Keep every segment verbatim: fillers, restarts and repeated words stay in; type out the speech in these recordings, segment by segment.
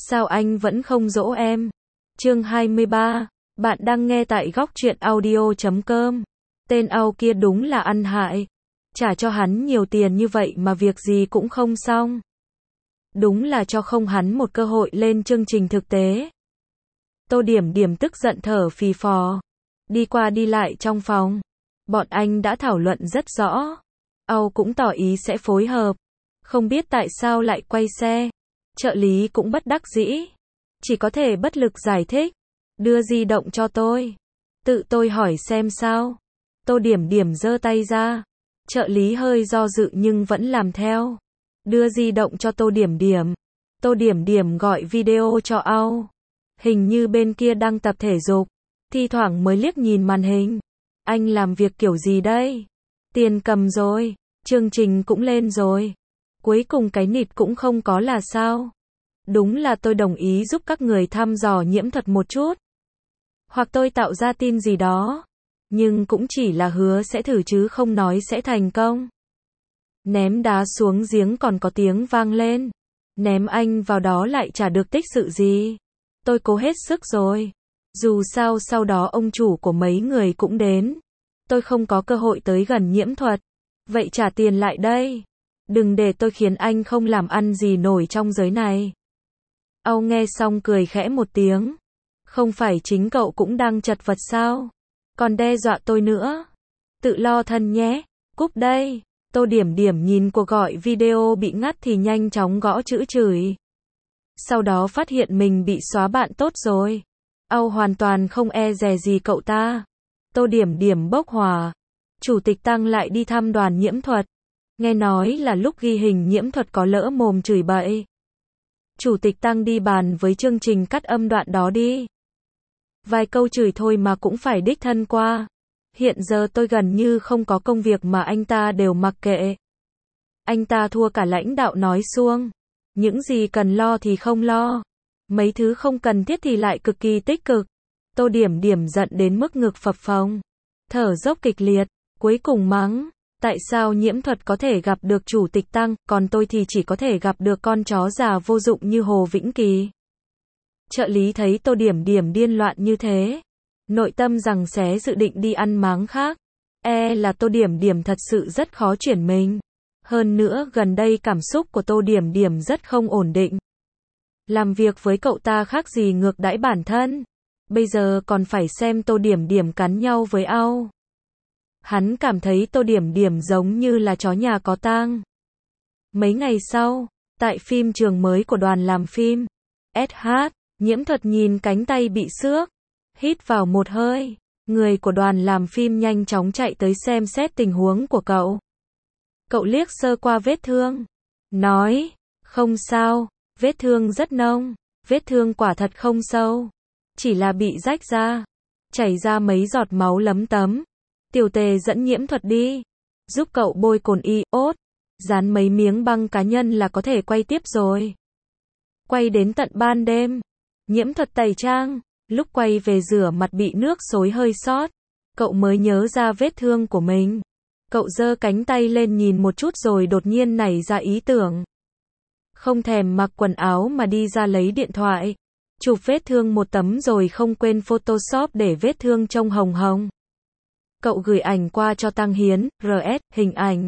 Sao anh vẫn không dỗ em? Chương hai mươi ba. Bạn đang nghe tại góc truyện audio chấm com. Tên Âu kia đúng là ăn hại. Trả cho hắn nhiều tiền như vậy mà việc gì cũng không xong. Đúng là cho không hắn một cơ hội lên chương trình thực tế. Tô Điểm Điểm tức giận thở phì phò. Đi qua đi lại trong phòng. Bọn anh đã thảo luận rất rõ. Âu cũng tỏ ý sẽ phối hợp. Không biết tại sao lại quay xe. Trợ lý cũng bất đắc dĩ. Chỉ có thể bất lực giải thích. Đưa di động cho tôi. Tự tôi hỏi xem sao. Tô Điểm Điểm giơ tay ra. Trợ lý hơi do dự nhưng vẫn làm theo. Đưa di động cho Tô Điểm Điểm. Tô Điểm Điểm gọi video cho Âu. Hình như bên kia đang tập thể dục. Thi thoảng mới liếc nhìn màn hình. Anh làm việc kiểu gì đây? Tiền cầm rồi. Chương trình cũng lên rồi. Cuối cùng cái nịt cũng không có là sao? Đúng là tôi đồng ý giúp các người thăm dò nhiễm thuật một chút. Hoặc tôi tạo ra tin gì đó. Nhưng cũng chỉ là hứa sẽ thử chứ không nói sẽ thành công. Ném đá xuống giếng còn có tiếng vang lên. Ném anh vào đó lại chả được tích sự gì. Tôi cố hết sức rồi. Dù sao sau đó ông chủ của mấy người cũng đến. Tôi không có cơ hội tới gần nhiễm thuật. Vậy trả tiền lại đây. Đừng để tôi khiến anh không làm ăn gì nổi trong giới này. Âu nghe xong cười khẽ một tiếng. Không phải chính cậu cũng đang chật vật sao? Còn đe dọa tôi nữa. Tự lo thân nhé. Cúp đây. Tô Điểm Điểm nhìn cuộc gọi video bị ngắt thì nhanh chóng gõ chữ chửi. Sau đó phát hiện mình bị xóa bạn tốt rồi. Âu hoàn toàn không e dè gì cậu ta. Tô Điểm Điểm bốc hỏa. Chủ tịch Tăng lại đi thăm đoàn nhiễm thuật. Nghe nói là lúc ghi hình nhiễm thuật có lỡ mồm chửi bậy. Chủ tịch Tăng đi bàn với chương trình cắt âm đoạn đó đi. Vài câu chửi thôi mà cũng phải đích thân qua. Hiện giờ tôi gần như không có công việc mà anh ta đều mặc kệ. Anh ta thua cả lãnh đạo nói suông. Những gì cần lo thì không lo. Mấy thứ không cần thiết thì lại cực kỳ tích cực. Tô Điểm Điểm giận đến mức ngực phập phồng. Thở dốc kịch liệt. Cuối cùng mắng. Tại sao nhiễm thuật có thể gặp được chủ tịch Tăng, còn tôi thì chỉ có thể gặp được con chó già vô dụng như Hồ Vĩnh Kỳ. Trợ lý thấy Tô Điểm Điểm điên loạn như thế. Nội tâm rằng xé dự định đi ăn máng khác. E là Tô Điểm Điểm thật sự rất khó chuyển mình. Hơn nữa gần đây cảm xúc của Tô Điểm Điểm rất không ổn định. Làm việc với cậu ta khác gì ngược đãi bản thân. Bây giờ còn phải xem Tô Điểm Điểm cắn nhau với Âu. Hắn cảm thấy Tô Điểm Điểm giống như là chó nhà có tang. Mấy ngày sau, tại phim trường mới của đoàn làm phim, ét hát, nhiễm thuật nhìn cánh tay bị xước. Hít vào một hơi, người của đoàn làm phim nhanh chóng chạy tới xem xét tình huống của cậu. Cậu liếc sơ qua vết thương. Nói, không sao, vết thương rất nông, vết thương quả thật không sâu. Chỉ là bị rách ra, chảy ra mấy giọt máu lấm tấm. Tiểu Tề dẫn nhiễm thuật đi, giúp cậu bôi cồn iốt, dán mấy miếng băng cá nhân là có thể quay tiếp rồi. Quay đến tận ban đêm, nhiễm thuật tẩy trang, lúc quay về rửa mặt bị nước xối hơi sót, cậu mới nhớ ra vết thương của mình. Cậu giơ cánh tay lên nhìn một chút rồi đột nhiên nảy ra ý tưởng. Không thèm mặc quần áo mà đi ra lấy điện thoại, chụp vết thương một tấm rồi không quên Photoshop để vết thương trông hồng hồng. Cậu gửi ảnh qua cho Tăng Hiến, rờ ét, hình ảnh.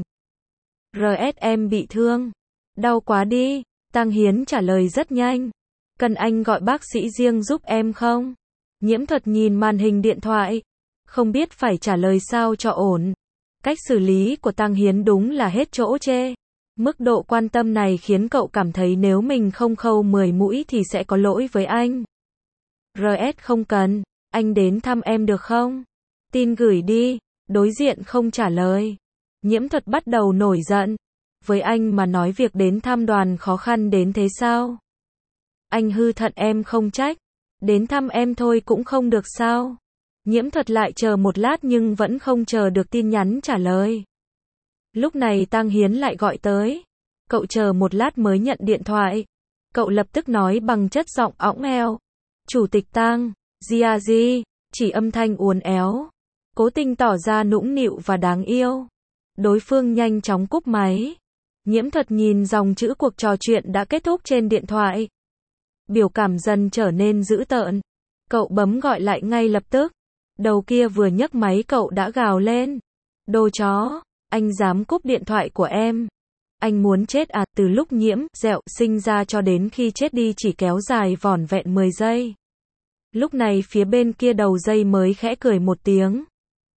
rờ ét em bị thương. Đau quá đi. Tăng Hiến trả lời rất nhanh. Cần anh gọi bác sĩ riêng giúp em không? Nhiễm thuật nhìn màn hình điện thoại. Không biết phải trả lời sao cho ổn. Cách xử lý của Tăng Hiến đúng là hết chỗ chê. Mức độ quan tâm này khiến cậu cảm thấy nếu mình không khâu mười mũi thì sẽ có lỗi với anh. rờ ét không cần. Anh đến thăm em được không? Tin gửi đi. Đối diện không trả lời. Nhiễm thuật bắt đầu nổi giận. Với anh mà nói việc đến thăm đoàn khó khăn đến thế sao? Anh hư thận em không trách. Đến thăm em thôi cũng không được sao? Nhiễm thuật lại chờ một lát nhưng vẫn không chờ được tin nhắn trả lời. Lúc này Tăng Hiến lại gọi tới. Cậu chờ một lát mới nhận điện thoại. Cậu lập tức nói bằng chất giọng õng eo. Chủ tịch Tăng, Gia Di, chỉ âm thanh uốn éo. Cố tình tỏ ra nũng nịu và đáng yêu. Đối phương nhanh chóng cúp máy. Nhiễm thuật nhìn dòng chữ cuộc trò chuyện đã kết thúc trên điện thoại. Biểu cảm dần trở nên dữ tợn. Cậu bấm gọi lại ngay lập tức. Đầu kia vừa nhấc máy cậu đã gào lên. Đồ chó, anh dám cúp điện thoại của em. Anh muốn chết à? Từ lúc Nhiễm Dẹo sinh ra cho đến khi chết đi chỉ kéo dài vỏn vẹn mười giây. Lúc này phía bên kia đầu dây mới khẽ cười một tiếng.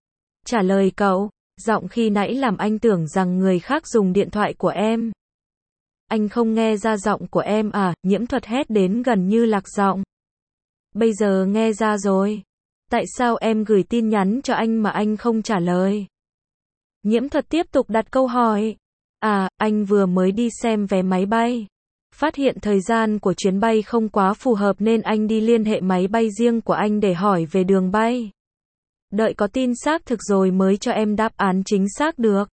Trả lời cậu, giọng khi nãy làm anh tưởng rằng người khác dùng điện thoại của em. Anh không nghe ra giọng của em à? Nhiễm Thuật hét đến gần như lạc giọng. Bây giờ nghe ra rồi. Tại sao em gửi tin nhắn cho anh mà anh không trả lời? Nhiễm Thuật tiếp tục đặt câu hỏi. À, anh vừa mới đi xem vé máy bay. Phát hiện thời gian của chuyến bay không quá phù hợp nên anh đi liên hệ máy bay riêng của anh để hỏi về đường bay. Đợi có tin xác thực rồi mới cho em đáp án chính xác được.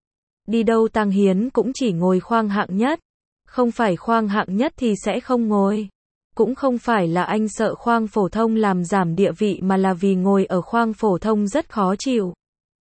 Đi đâu Tăng Hiến cũng chỉ ngồi khoang hạng nhất. Không phải khoang hạng nhất thì sẽ không ngồi. Cũng không phải là anh sợ khoang phổ thông làm giảm địa vị mà là vì ngồi ở khoang phổ thông rất khó chịu.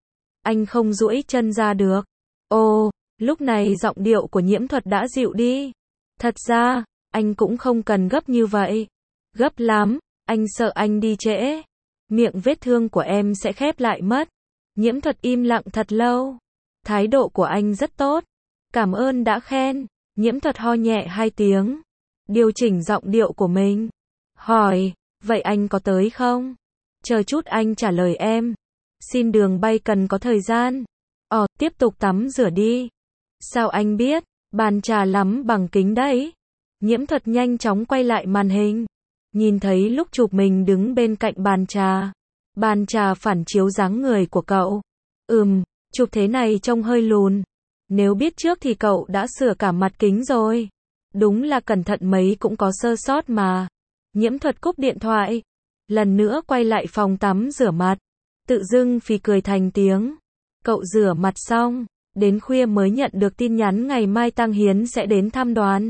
Anh không duỗi chân ra được. Ồ, lúc này giọng điệu của Nhiễm Thuật đã dịu đi. Thật ra, anh cũng không cần gấp như vậy. Gấp lắm, anh sợ anh đi trễ. Miệng vết thương của em sẽ khép lại mất. Nhiễm Thuật im lặng thật lâu. Thái độ của anh rất tốt. Cảm ơn đã khen. Nhiễm Thuật ho nhẹ hai tiếng. Điều chỉnh giọng điệu của mình. Hỏi, vậy anh có tới không? Chờ chút anh trả lời em. Xin đường bay cần có thời gian. Ồ, tiếp tục tắm rửa đi. Sao anh biết? Bàn trà lắm bằng kính đấy. Nhiễm Thuật nhanh chóng quay lại màn hình. Nhìn thấy lúc chụp mình đứng bên cạnh bàn trà. Bàn trà phản chiếu dáng người của cậu. Ừm, chụp thế này trông hơi lùn. Nếu biết trước thì cậu đã sửa cả mặt kính rồi. Đúng là cẩn thận mấy cũng có sơ sót mà. Nhiễm Thuật cúp điện thoại. Lần nữa quay lại phòng tắm rửa mặt. Tự dưng phì cười thành tiếng. Cậu rửa mặt xong. Đến khuya mới nhận được tin nhắn ngày mai Tăng Hiến sẽ đến thăm đoàn.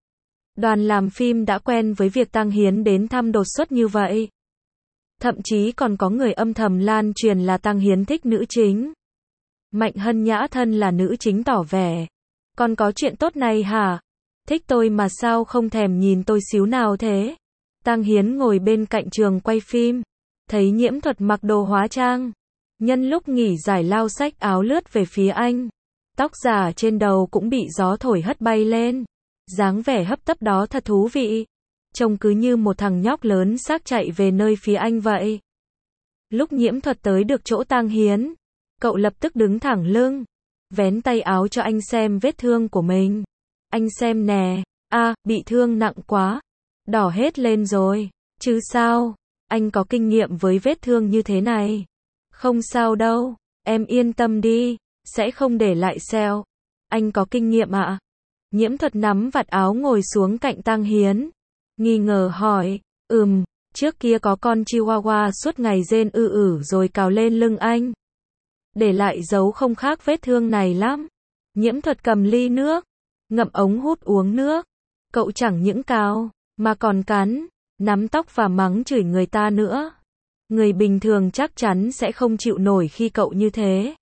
Đoàn làm phim đã quen với việc Tăng Hiến đến thăm đột xuất như vậy. Thậm chí còn có người âm thầm lan truyền là Tăng Hiến thích nữ chính. Mạnh Hân Nhã thân là nữ chính tỏ vẻ. Còn có chuyện tốt này hả? Thích tôi mà sao không thèm nhìn tôi xíu nào thế? Tăng Hiến ngồi bên cạnh trường quay phim. Thấy Nhiễm Thuật mặc đồ hóa trang. Nhân lúc nghỉ giải lao xách áo lướt về phía anh. Tóc giả trên đầu cũng bị gió thổi hất bay lên. Dáng vẻ hấp tấp đó thật thú vị. Trông cứ như một thằng nhóc lớn xác chạy về nơi phía anh vậy. Lúc Nhiễm Thuật tới được chỗ Tăng Hiến. Cậu lập tức đứng thẳng lưng. Vén tay áo cho anh xem vết thương của mình. Anh xem nè. À, bị thương nặng quá. Đỏ hết lên rồi. Chứ sao? Anh có kinh nghiệm với vết thương như thế này. Không sao đâu. Em yên tâm đi. Sẽ không để lại sẹo. Anh có kinh nghiệm ạ? À? Nhiễm Thuật nắm vạt áo ngồi xuống cạnh Tăng Hiến. Nghi ngờ hỏi. Ừm, trước kia có con chihuahua suốt ngày rên ư ử rồi cào lên lưng anh. Để lại dấu không khác vết thương này lắm. Nhiễm Thuật cầm ly nước. Ngậm ống hút uống nước. Cậu chẳng những cào, mà còn cắn, nắm tóc và mắng chửi người ta nữa. Người bình thường chắc chắn sẽ không chịu nổi khi cậu như thế.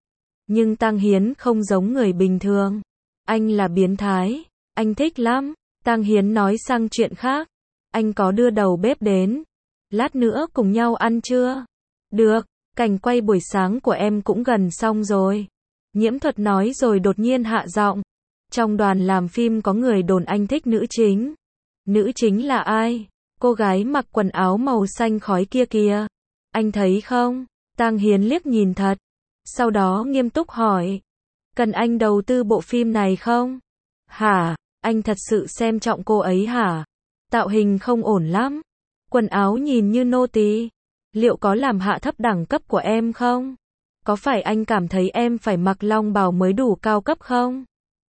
Nhưng Tăng Hiến không giống người bình thường. Anh là biến thái. Anh thích lắm. Tăng Hiến nói sang chuyện khác. Anh có đưa đầu bếp đến. Lát nữa cùng nhau ăn chưa? Được, cảnh quay buổi sáng của em cũng gần xong rồi. Nhiễm Thuật nói rồi đột nhiên hạ giọng. Trong đoàn làm phim có người đồn anh thích nữ chính. Nữ chính là ai? Cô gái mặc quần áo màu xanh khói kia kìa. Anh thấy không? Tăng Hiến liếc nhìn thật. Sau đó nghiêm túc hỏi. Cần anh đầu tư bộ phim này không? Hả? Anh thật sự xem trọng cô ấy hả? Tạo hình không ổn lắm. Quần áo nhìn như nô tỳ. Liệu có làm hạ thấp đẳng cấp của em không? Có phải anh cảm thấy em phải mặc long bào mới đủ cao cấp không?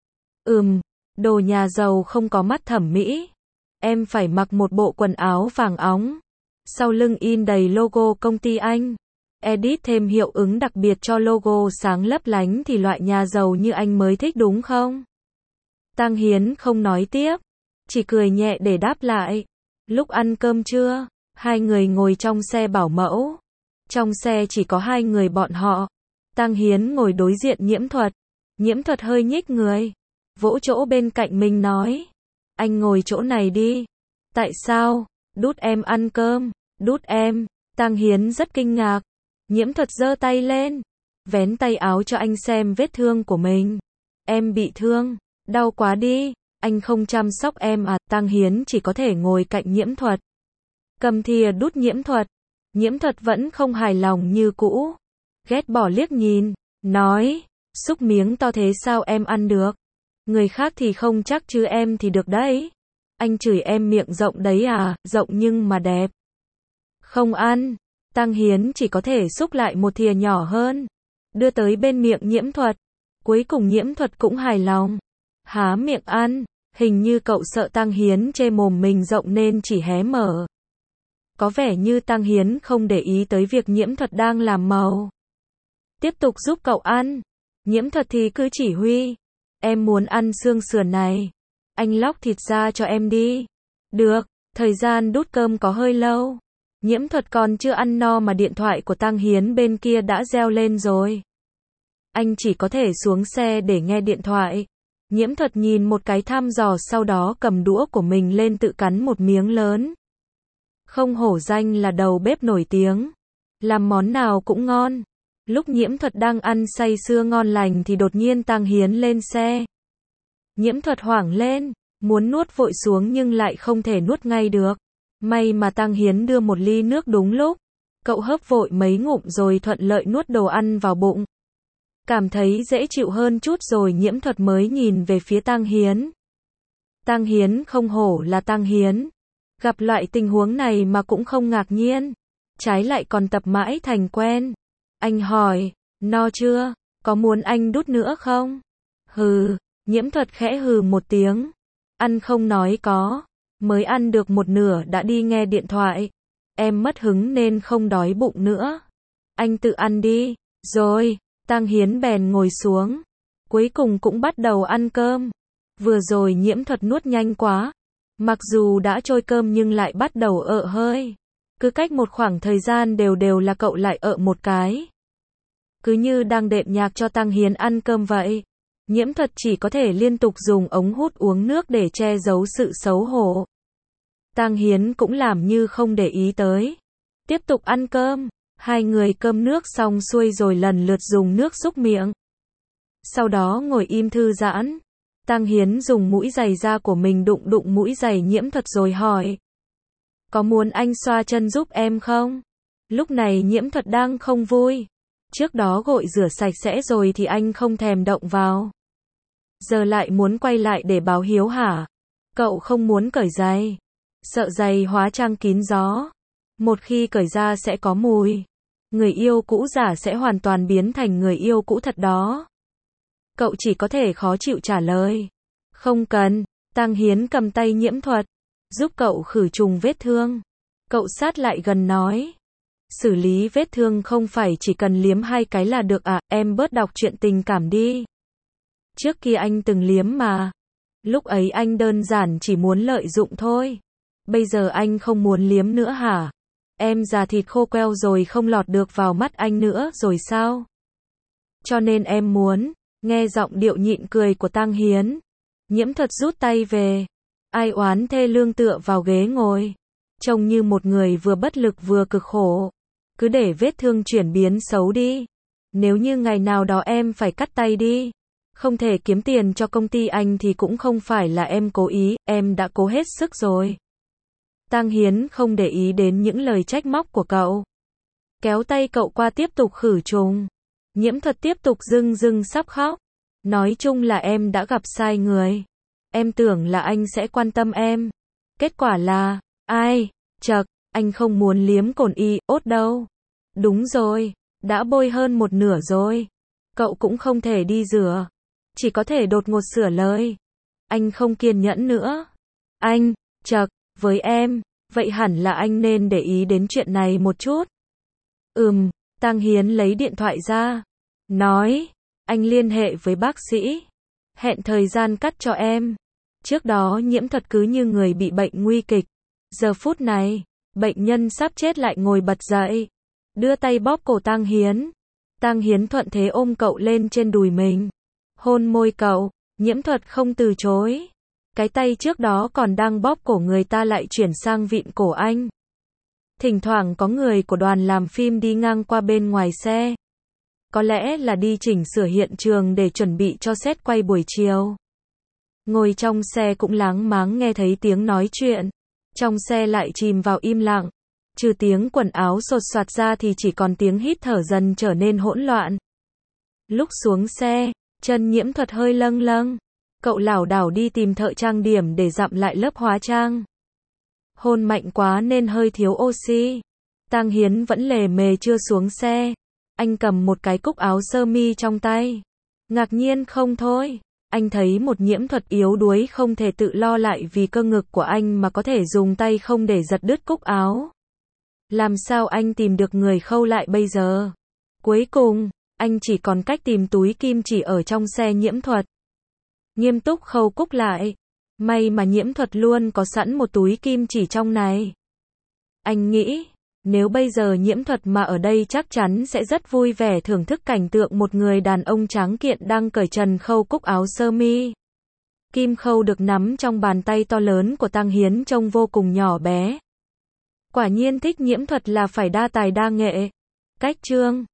Ừm, đồ nhà giàu không có mắt thẩm mỹ. Em phải mặc một bộ quần áo vàng óng. Sau lưng in đầy logo công ty anh. Edit thêm hiệu ứng đặc biệt cho logo sáng lấp lánh thì loại nhà giàu như anh mới thích đúng không? Tăng Hiến không nói tiếp. Chỉ cười nhẹ để đáp lại. Lúc ăn cơm trưa, hai người ngồi trong xe bảo mẫu. Trong xe chỉ có hai người bọn họ. Tăng Hiến ngồi đối diện Nhiễm Thuật. Nhiễm Thuật hơi nhích người. Vỗ chỗ bên cạnh mình nói. Anh ngồi chỗ này đi. Tại sao? Đút em ăn cơm. Đút em. Tang Hiến rất kinh ngạc. Nhiễm Thuật giơ tay lên, vén tay áo cho anh xem vết thương của mình. Em bị thương, đau quá đi, anh không chăm sóc em à? Tang Hiến chỉ có thể ngồi cạnh Nhiễm Thuật, cầm thìa đút Nhiễm Thuật. Nhiễm Thuật vẫn không hài lòng như cũ, ghét bỏ liếc nhìn, nói, xúc miếng to thế sao em ăn được? Người khác thì không chắc chứ em thì được đấy. Anh chửi em miệng rộng đấy à? Rộng nhưng mà đẹp. Không ăn. Tang Hiến chỉ có thể xúc lại một thìa nhỏ hơn, đưa tới bên miệng Nhiễm Thuật. Cuối cùng Nhiễm Thuật cũng hài lòng, há miệng ăn. Hình như cậu sợ Tang Hiến chê mồm mình rộng nên chỉ hé mở. Có vẻ như Tang Hiến không để ý tới việc Nhiễm Thuật đang làm màu. Tiếp tục giúp cậu ăn. Nhiễm Thuật thì cứ chỉ huy. Em muốn ăn xương sườn này. Anh lóc thịt ra cho em đi. Được, thời gian đút cơm có hơi lâu. Nhiễm Thuật còn chưa ăn no mà điện thoại của Tang Hiến bên kia đã reo lên rồi. Anh chỉ có thể xuống xe để nghe điện thoại. Nhiễm Thuật nhìn một cái thăm dò sau đó cầm đũa của mình lên tự cắn một miếng lớn. Không hổ danh là đầu bếp nổi tiếng, làm món nào cũng ngon. Lúc Nhiễm Thuật đang ăn say sưa ngon lành thì đột nhiên Tang Hiến lên xe. Nhiễm Thuật hoảng lên, muốn nuốt vội xuống nhưng lại không thể nuốt ngay được. May mà Tang Hiến đưa một ly nước đúng lúc. Cậu hớp vội mấy ngụm rồi thuận lợi nuốt đồ ăn vào bụng. Cảm thấy dễ chịu hơn chút rồi Nhiễm Thuật mới nhìn về phía Tang Hiến. Tang Hiến không hổ là Tang Hiến. Gặp loại tình huống này mà cũng không ngạc nhiên. Trái lại còn tập mãi thành quen. Anh hỏi, no chưa? Có muốn anh đút nữa không? Hừ, Nhiễm Thuật khẽ hừ một tiếng. Ăn không nói có. Mới ăn được một nửa đã đi nghe điện thoại. Em mất hứng nên không đói bụng nữa. Anh tự ăn đi. Rồi, Tang Hiến bèn ngồi xuống. Cuối cùng cũng bắt đầu ăn cơm. Vừa rồi Nhiễm Thuật nuốt nhanh quá. Mặc dù đã trôi cơm nhưng lại bắt đầu ợ hơi. Cứ cách một khoảng thời gian đều đều là cậu lại ợ một cái. Cứ như đang đệm nhạc cho Tang Hiến ăn cơm vậy. Nhiễm Thuật chỉ có thể liên tục dùng ống hút uống nước để che giấu sự xấu hổ. Tang Hiến cũng làm như không để ý tới. Tiếp tục ăn cơm. Hai người cơm nước xong xuôi rồi lần lượt dùng nước súc miệng. Sau đó ngồi im thư giãn. Tang Hiến dùng mũi giày da của mình đụng đụng mũi giày Nhiễm Thuật rồi hỏi. Có muốn anh xoa chân giúp em không? Lúc này Nhiễm Thuật đang không vui. Trước đó gội rửa sạch sẽ rồi thì anh không thèm động vào. Giờ lại muốn quay lại để báo hiếu hả? Cậu không muốn cởi giày. Sợ giày hóa trang kín gió. Một khi cởi ra sẽ có mùi. Người yêu cũ giả sẽ hoàn toàn biến thành người yêu cũ thật đó. Cậu chỉ có thể khó chịu trả lời. Không cần. Tang Hiến cầm tay Nhiễm Thuật, giúp cậu khử trùng vết thương. Cậu sát lại gần nói. Xử lý vết thương không phải chỉ cần liếm hai cái là được à, em bớt đọc truyện tình cảm đi. Trước kia anh từng liếm mà. Lúc ấy anh đơn giản chỉ muốn lợi dụng thôi. Bây giờ anh không muốn liếm nữa hả? Em già thịt khô queo rồi không lọt được vào mắt anh nữa rồi sao? Cho nên em muốn. Nghe giọng điệu nhịn cười của Tang Hiến. Nhiễm Thuật rút tay về. Ai oán thê lương tựa vào ghế ngồi. Trông như một người vừa bất lực vừa cực khổ. Cứ để vết thương chuyển biến xấu đi. Nếu như ngày nào đó em phải cắt tay đi. Không thể kiếm tiền cho công ty anh thì cũng không phải là em cố ý, em đã cố hết sức rồi. Tang Hiến không để ý đến những lời trách móc của cậu. Kéo tay cậu qua tiếp tục khử trùng. Nhiễm Thuật tiếp tục rưng rưng sắp khóc. Nói chung là em đã gặp sai người. Em tưởng là anh sẽ quan tâm em. Kết quả là, ai, chậc, anh không muốn liếm cồn iốt đâu. Đúng rồi, đã bôi hơn một nửa rồi. Cậu cũng không thể đi rửa. Chỉ có thể đột ngột sửa lời. Anh không kiên nhẫn nữa. Anh, chậc, với em, vậy hẳn là anh nên để ý đến chuyện này một chút. Ừm, Tang Hiến lấy điện thoại ra. Nói, anh liên hệ với bác sĩ. Hẹn thời gian cắt cho em. Trước đó Nhiễm Thuật cứ như người bị bệnh nguy kịch. Giờ phút này, bệnh nhân sắp chết lại ngồi bật dậy. Đưa tay bóp cổ Tang Hiến. Tang Hiến thuận thế ôm cậu lên trên đùi mình. Hôn môi cậu, Nhiễm Thuật không từ chối. Cái tay trước đó còn đang bóp cổ người ta lại chuyển sang vịn cổ anh. Thỉnh thoảng có người của đoàn làm phim đi ngang qua bên ngoài xe. Có lẽ là đi chỉnh sửa hiện trường để chuẩn bị cho set quay buổi chiều. Ngồi trong xe cũng láng máng nghe thấy tiếng nói chuyện. Trong xe lại chìm vào im lặng. Trừ tiếng quần áo xột xoạt ra thì chỉ còn tiếng hít thở dần trở nên hỗn loạn. Lúc xuống xe, chân Nhiễm Thuật hơi lâng lâng. Cậu lảo đảo đi tìm thợ trang điểm để dặm lại lớp hóa trang. Hôn mạnh quá nên hơi thiếu oxy. Tang Hiến vẫn lề mề chưa xuống xe. Anh cầm một cái cúc áo sơ mi trong tay. Ngạc nhiên không thôi. Anh thấy một Nhiễm Thuật yếu đuối không thể tự lo lại vì cơ ngực của anh mà có thể dùng tay không để giật đứt cúc áo. Làm sao anh tìm được người khâu lại bây giờ? Cuối cùng, anh chỉ còn cách tìm túi kim chỉ ở trong xe Nhiễm Thuật. Nghiêm túc khâu cúc lại. May mà Nhiễm Thuật luôn có sẵn một túi kim chỉ trong này. Anh nghĩ, nếu bây giờ Nhiễm Thuật mà ở đây chắc chắn sẽ rất vui vẻ thưởng thức cảnh tượng một người đàn ông tráng kiện đang cởi trần khâu cúc áo sơ mi. Kim khâu được nắm trong bàn tay to lớn của Tang Hiến trông vô cùng nhỏ bé. Quả nhiên thích Nhiễm Thuật là phải đa tài đa nghệ. Cách chương